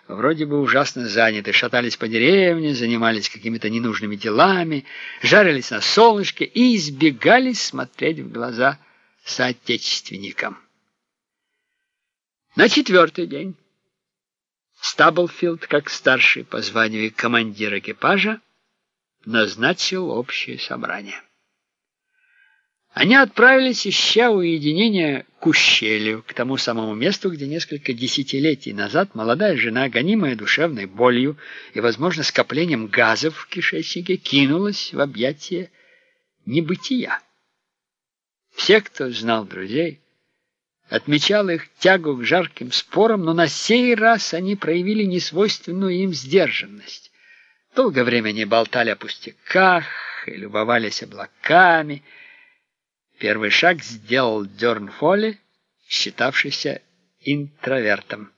вроде бы ужасно заняты, шатались по деревне, занимались какими-то ненужными делами, жарились на солнышке и избегали смотреть в глаза соотечественникам. На четвертый день Стаблфилд, как старший по званию и командир экипажа, назначил общее собрание. Они отправились, ища уединения, к ущелью, к тому самому месту, где несколько десятилетий назад молодая жена, гонимая душевной болью и, возможно, скоплением газов в кишечнике, кинулась в объятия небытия. Все, кто знал друзей, отмечал их тягу к жарким спорам, но на сей раз они проявили несвойственную им сдержанность. Долгое время они болтали о пустяках и любовались облаками. Первый шаг сделал Дёрн Фолли, считавшийся интровертом.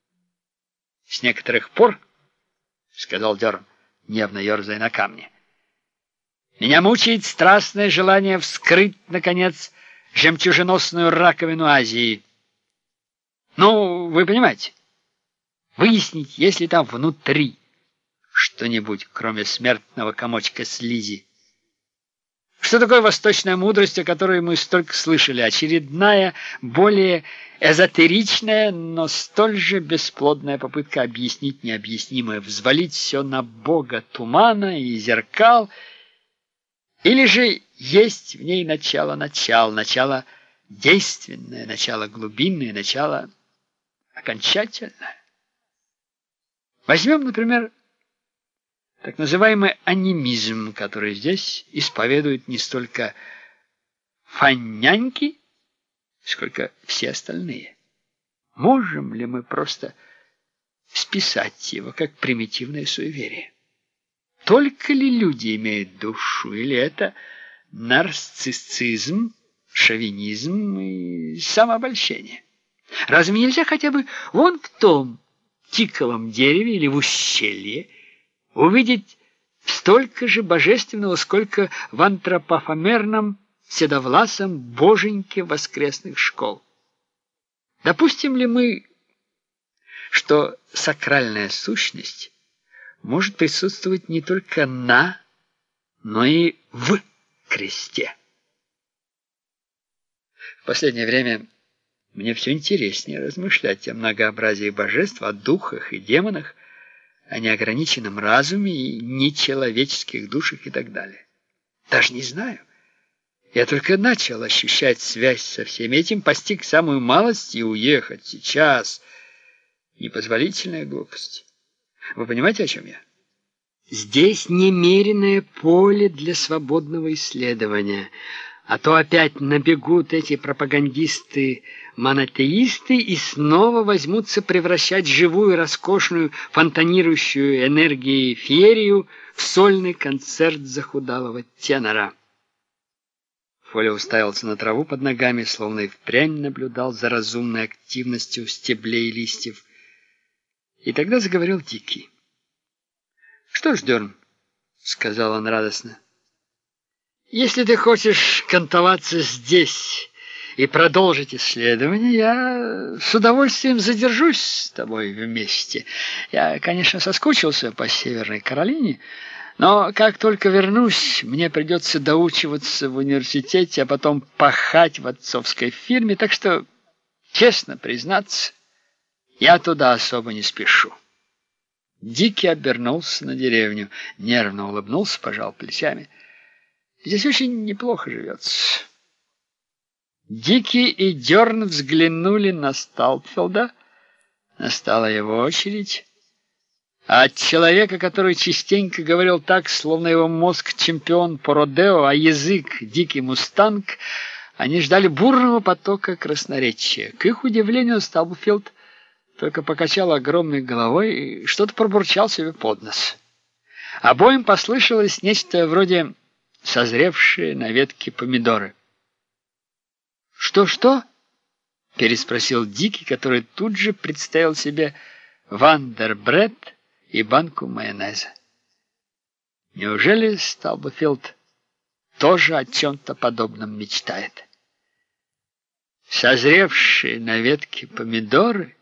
«С некоторых пор, — сказал Дёрн, нервно ерзая на камне, — меня мучает страстное желание вскрыть, наконец, жемчуженосную раковину Азии. Ну, вы понимаете, выяснить, есть ли там внутри что-нибудь, кроме смертного комочка слизи. Что такое восточная мудрость, о которой мы столько слышали? Очередная, более эзотеричная, но столь же бесплодная попытка объяснить необъяснимое, взвалить все на бога тумана и зеркал, или же есть в ней начало действенное, начало глубинное, начало окончательное. Возьмем, например, так называемый анимизм, который здесь исповедуют не столько фанняньки, сколько все остальные. Можем ли мы просто списать его как примитивное суеверие? Только ли люди имеют душу, или это нарциссизм, шовинизм и самообольщение? Разве нельзя хотя бы вон в том тиковом дереве или в ущелье увидеть столько же божественного, сколько в антропофамерном седовласом боженьке воскресных школ? Допустим ли мы, что сакральная сущность может присутствовать не только на, но и в кресте? В последнее время мне все интереснее размышлять о многообразии божеств, о духах и демонах, о неограниченном разуме и нечеловеческих душах и так далее. Даже не знаю. Я только начал ощущать связь со всем этим, постиг самую малость, и уехать сейчас — непозволительная глупость. Вы понимаете, о чем я? Здесь немеренное поле для свободного исследования, а то опять набегут эти пропагандисты-монотеисты и снова возьмутся превращать живую, роскошную, фонтанирующую энергией феерию в сольный концерт захудалого тенора. Фолли уставился на траву под ногами, словно и впрямь наблюдал за разумной активностью стеблей и листьев. И тогда заговорил Дикий. «Что ж, Дёрн, — сказал он радостно, — если ты хочешь кантоваться здесь и продолжить исследование, я с удовольствием задержусь с тобой вместе. Я, конечно, соскучился по Северной Каролине, но как только вернусь, мне придется доучиваться в университете, а потом пахать в отцовской фирме, так что, честно признаться, я туда особо не спешу». Дикий обернулся на деревню, нервно улыбнулся, пожал плечами. «Здесь очень неплохо живется». Дикий и Дёрн взглянули на Стаблфилда. Настала его очередь. А от человека, который частенько говорил так, словно его мозг чемпион по родео, а язык дикий мустанг, они ждали бурного потока красноречия. К их удивлению, Стаблфилд только покачал огромной головой и что-то пробурчал себе под нос. Обоим послышалось нечто вроде созревшие на ветке помидоры. «Что-что?» — переспросил Дикий, который тут же представил себе вандербред и банку майонеза. Неужели Стаблфилд тоже о чем-то подобном мечтает? «Созревшие на ветке помидоры?»